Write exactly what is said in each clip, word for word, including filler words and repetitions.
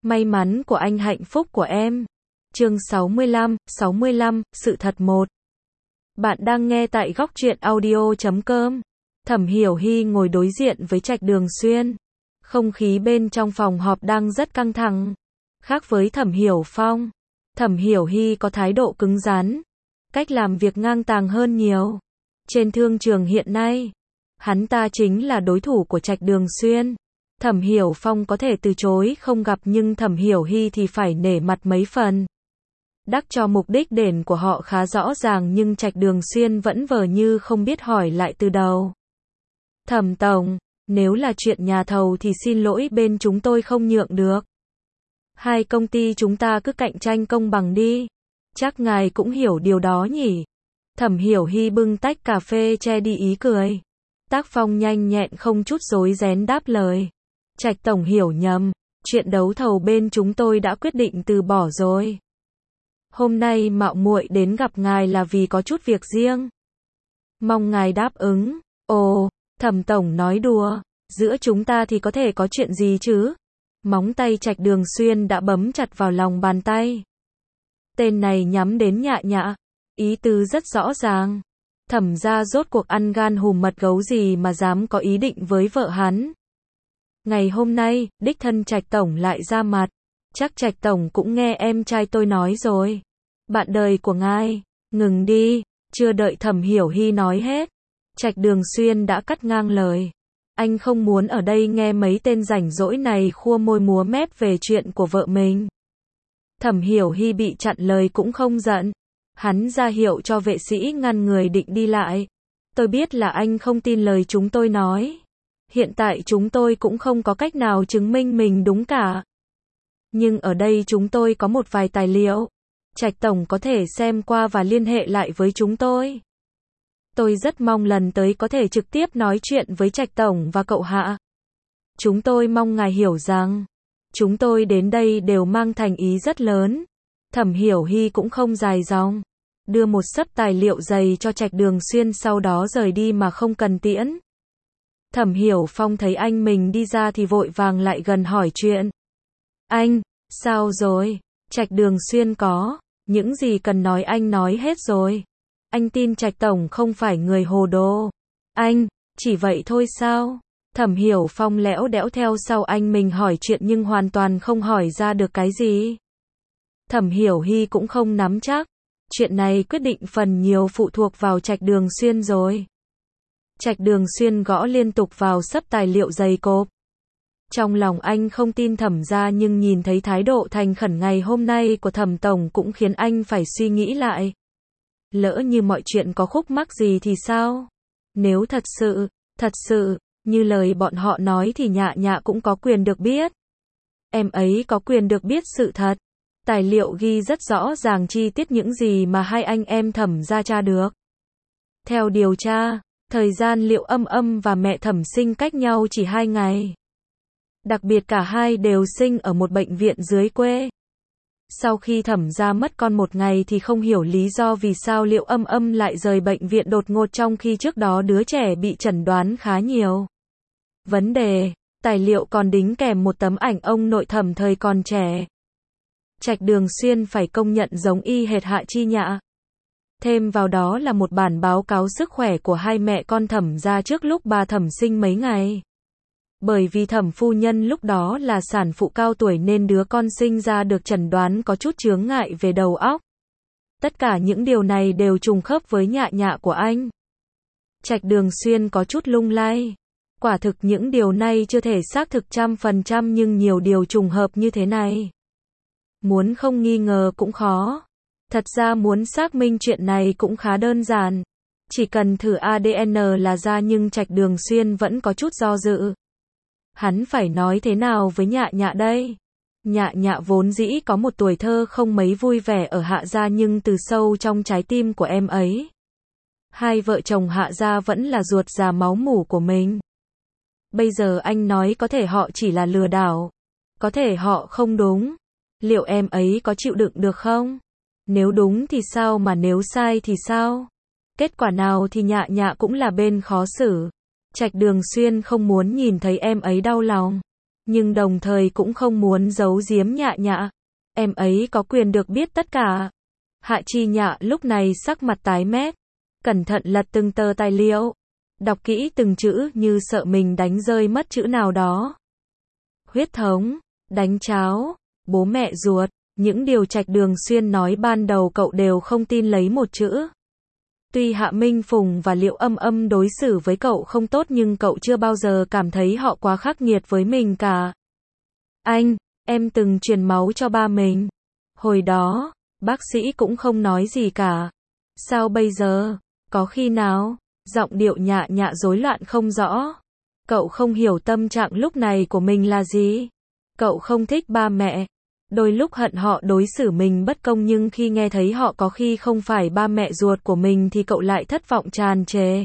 May mắn của anh hạnh phúc của em. Chương sáu mươi lăm, sáu mươi lăm, sự thật một. Bạn đang nghe tại góc truyện audio chấm com. Thẩm Hiểu Hy ngồi đối diện với Trạch Đường Xuyên. Không khí bên trong phòng họp đang rất căng thẳng. Khác với Thẩm Hiểu Phong, Thẩm Hiểu Hy có thái độ cứng rắn, cách làm việc ngang tàng hơn nhiều. Trên thương trường hiện nay, hắn ta chính là đối thủ của Trạch Đường Xuyên. Thẩm Hiểu Phong có thể từ chối không gặp nhưng Thẩm Hiểu Hy thì phải nể mặt mấy phần. Đắc cho mục đích đền của họ khá rõ ràng nhưng Trạch Đường Xuyên vẫn vờ như không biết hỏi lại từ đầu. Thẩm tổng, nếu là chuyện nhà thầu thì xin lỗi bên chúng tôi không nhượng được. Hai công ty chúng ta cứ cạnh tranh công bằng đi. Chắc ngài cũng hiểu điều đó nhỉ? Thẩm Hiểu Hy bưng tách cà phê che đi ý cười. Tác phong nhanh nhẹn không chút rối ren đáp lời. Trạch tổng hiểu nhầm, chuyện đấu thầu bên chúng tôi đã quyết định từ bỏ rồi. Hôm nay mạo muội đến gặp ngài là vì có chút việc riêng. Mong ngài đáp ứng. Ồ, Thẩm tổng nói đùa, giữa chúng ta thì có thể có chuyện gì chứ? Móng tay Trạch Đường Xuyên đã bấm chặt vào lòng bàn tay. Tên này nhắm đến Nhạ Nhạ, ý tứ rất rõ ràng. Thẩm gia rốt cuộc ăn gan hùm mật gấu gì mà dám có ý định với vợ hắn. Ngày hôm nay, đích thân Trạch tổng lại ra mặt. Chắc Trạch tổng cũng nghe em trai tôi nói rồi. Bạn đời của ngài, ngừng đi. Chưa đợi Thẩm Hiểu Hy nói hết, Trạch Đường Xuyên đã cắt ngang lời. Anh không muốn ở đây nghe mấy tên rảnh rỗi này khua môi múa mép về chuyện của vợ mình. Thẩm Hiểu Hy bị chặn lời cũng không giận. Hắn ra hiệu cho vệ sĩ ngăn người định đi lại. Tôi biết là anh không tin lời chúng tôi nói. Hiện tại chúng tôi cũng không có cách nào chứng minh mình đúng cả. Nhưng ở đây chúng tôi có một vài tài liệu. Trạch tổng có thể xem qua và liên hệ lại với chúng tôi. Tôi rất mong lần tới có thể trực tiếp nói chuyện với Trạch tổng và cậu Hạ. Chúng tôi mong ngài hiểu rằng, chúng tôi đến đây đều mang thành ý rất lớn. Thẩm Hiểu Hy cũng không dài dòng, đưa một xấp tài liệu dày cho Trạch Đường Xuyên sau đó rời đi mà không cần tiễn. Thẩm Hiểu Phong thấy anh mình đi ra thì vội vàng lại gần hỏi chuyện. Anh, sao rồi? Trạch Đường Xuyên có, những gì cần nói anh nói hết rồi. Anh tin Trạch tổng không phải người hồ đồ. Anh, chỉ vậy thôi sao? Thẩm Hiểu Phong lẽo đẽo theo sau anh mình hỏi chuyện nhưng hoàn toàn không hỏi ra được cái gì. Thẩm Hiểu Hy cũng không nắm chắc. Chuyện này quyết định phần nhiều phụ thuộc vào Trạch Đường Xuyên rồi. Trạch Đường Xuyên gõ liên tục vào xấp tài liệu dày cộp. Trong lòng anh không tin Thẩm gia nhưng nhìn thấy thái độ thành khẩn ngày hôm nay của Thẩm tổng cũng khiến anh phải suy nghĩ lại. Lỡ như mọi chuyện có khúc mắc gì thì sao? Nếu thật sự, thật sự, như lời bọn họ nói thì Nhạ Nhạ cũng có quyền được biết. Em ấy có quyền được biết sự thật. Tài liệu ghi rất rõ ràng chi tiết những gì mà hai anh em Thẩm gia tra được. Theo điều tra, thời gian Liệu Âm Âm và mẹ Thẩm sinh cách nhau chỉ hai ngày. Đặc biệt cả hai đều sinh ở một bệnh viện dưới quê. Sau khi Thẩm gia mất con một ngày thì không hiểu lý do vì sao Liệu Âm Âm lại rời bệnh viện đột ngột trong khi trước đó đứa trẻ bị chẩn đoán khá nhiều vấn đề. Tài liệu còn đính kèm một tấm ảnh ông nội Thẩm thời còn trẻ. Trạch Đường Xuyên phải công nhận giống y hệt Hạ Chi Nhạ. Thêm vào đó là một bản báo cáo sức khỏe của hai mẹ con Thẩm gia trước lúc bà Thẩm sinh mấy ngày. Bởi vì Thẩm phu nhân lúc đó là sản phụ cao tuổi nên đứa con sinh ra được chẩn đoán có chút chướng ngại về đầu óc. Tất cả những điều này đều trùng khớp với Nhạ Nhạ của anh. Trạch Đường Xuyên có chút lung lay. Quả thực những điều này chưa thể xác thực trăm phần trăm nhưng nhiều điều trùng hợp như thế này. Muốn không nghi ngờ cũng khó. Thật ra muốn xác minh chuyện này cũng khá đơn giản. Chỉ cần thử a đê en là ra nhưng Trạch Đường Xuyên vẫn có chút do dự. Hắn phải nói thế nào với Nhạ Nhạ đây? Nhạ Nhạ vốn dĩ có một tuổi thơ không mấy vui vẻ ở Hạ gia nhưng từ sâu trong trái tim của em ấy, hai vợ chồng Hạ gia vẫn là ruột già máu mủ của mình. Bây giờ anh nói có thể họ chỉ là lừa đảo. Có thể họ không đúng. Liệu em ấy có chịu đựng được không? Nếu đúng thì sao mà nếu sai thì sao? Kết quả nào thì Nhạ Nhạ cũng là bên khó xử. Trạch Đường Xuyên không muốn nhìn thấy em ấy đau lòng. nhưng đồng thời cũng không muốn giấu giếm Nhạ Nhạ. Em ấy có quyền được biết tất cả. Hạ Chi Nhạ lúc này sắc mặt tái mét, cẩn thận lật từng tờ tài liệu, đọc kỹ từng chữ như sợ mình đánh rơi mất chữ nào đó. Huyết thống, đánh cháo, bố mẹ ruột, những điều Trạch Đường Xuyên nói ban đầu cậu đều không tin lấy một chữ. Tuy Hạ Minh Phùng và Liệu Âm Âm đối xử với cậu không tốt nhưng cậu chưa bao giờ cảm thấy họ quá khắc nghiệt với mình cả. Anh, em từng truyền máu cho ba mình. Hồi đó, bác sĩ cũng không nói gì cả. Sao bây giờ? Có khi nào? Giọng điệu Nhạ Nhạ rối loạn không rõ. Cậu không hiểu tâm trạng lúc này của mình là gì. Cậu không thích ba mẹ. Đôi lúc hận họ đối xử mình bất công nhưng khi nghe thấy họ có khi không phải ba mẹ ruột của mình thì cậu lại thất vọng tràn trề.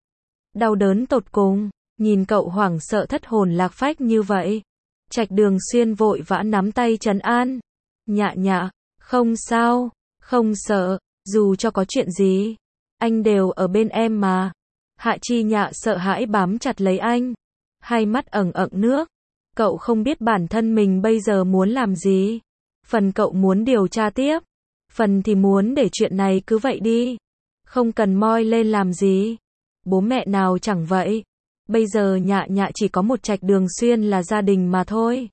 Đau đớn tột cùng, nhìn cậu hoảng sợ thất hồn lạc phách như vậy. Trạch Đường Xuyên vội vã nắm tay trấn an. Nhạ Nhạ, không sao, không sợ, dù cho có chuyện gì, anh đều ở bên em mà. Hạ Chi Nhạ sợ hãi bám chặt lấy anh, hai mắt ẩn ẩn nước. Cậu không biết bản thân mình bây giờ muốn làm gì. Phần cậu muốn điều tra tiếp, phần thì muốn để chuyện này cứ vậy đi. Không cần moi lên làm gì. Bố mẹ nào chẳng vậy. Bây giờ Nhạ Nhạ chỉ có một Trạch Đường Xuyên là gia đình mà thôi.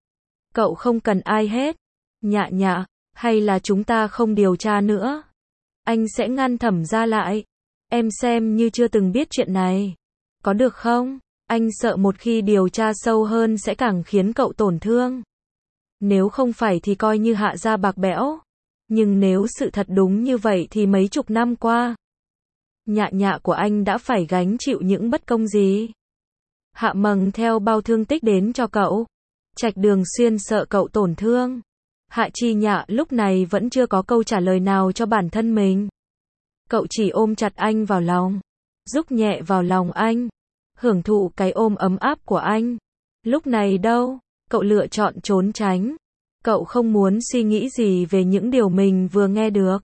Cậu không cần ai hết. Nhạ Nhạ, hay là chúng ta không điều tra nữa? Anh sẽ ngăn Thẩm gia lại. Em xem như chưa từng biết chuyện này. Có được không? Anh sợ một khi điều tra sâu hơn sẽ càng khiến cậu tổn thương. Nếu không phải thì coi như Hạ gia bạc bẽo. Nhưng nếu sự thật đúng như vậy thì mấy chục năm qua, Nhạ Nhạ của anh đã phải gánh chịu những bất công gì? Hạ Mầng theo bao thương tích đến cho cậu. Trạch Đường Xuyên sợ cậu tổn thương. Hạ Chi Nhạ lúc này vẫn chưa có câu trả lời nào cho bản thân mình. Cậu chỉ ôm chặt anh vào lòng, rúc nhẹ vào lòng anh, hưởng thụ cái ôm ấm áp của anh. Lúc này đâu, cậu lựa chọn trốn tránh. Cậu không muốn suy nghĩ gì về những điều mình vừa nghe được.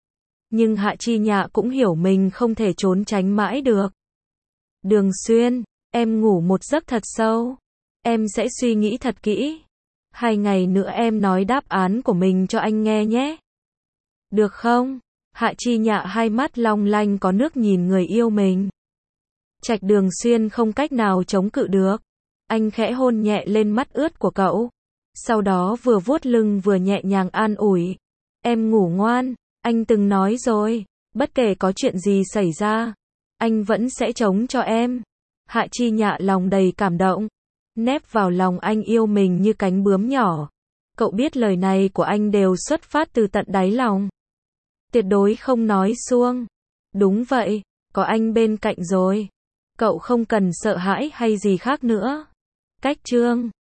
Nhưng Hạ Chi Nhạ cũng hiểu mình không thể trốn tránh mãi được. Đường Xuyên, em ngủ một giấc thật sâu. Em sẽ suy nghĩ thật kỹ. Hai ngày nữa em nói đáp án của mình cho anh nghe nhé. Được không? Hạ Chi Nhạ hai mắt long lanh có nước nhìn người yêu mình. Trạch Đường Xuyên không cách nào chống cự được. Anh khẽ hôn nhẹ lên mắt ướt của cậu. Sau đó vừa vuốt lưng vừa nhẹ nhàng an ủi. Em ngủ ngoan, anh từng nói rồi, bất kể có chuyện gì xảy ra, anh vẫn sẽ chống cho em. Hạ Chi Nhạ lòng đầy cảm động, nép vào lòng anh yêu mình như cánh bướm nhỏ. Cậu biết lời này của anh đều xuất phát từ tận đáy lòng. Tuyệt đối không nói suông. Đúng vậy, có anh bên cạnh rồi. Cậu không cần sợ hãi hay gì khác nữa. Cách chương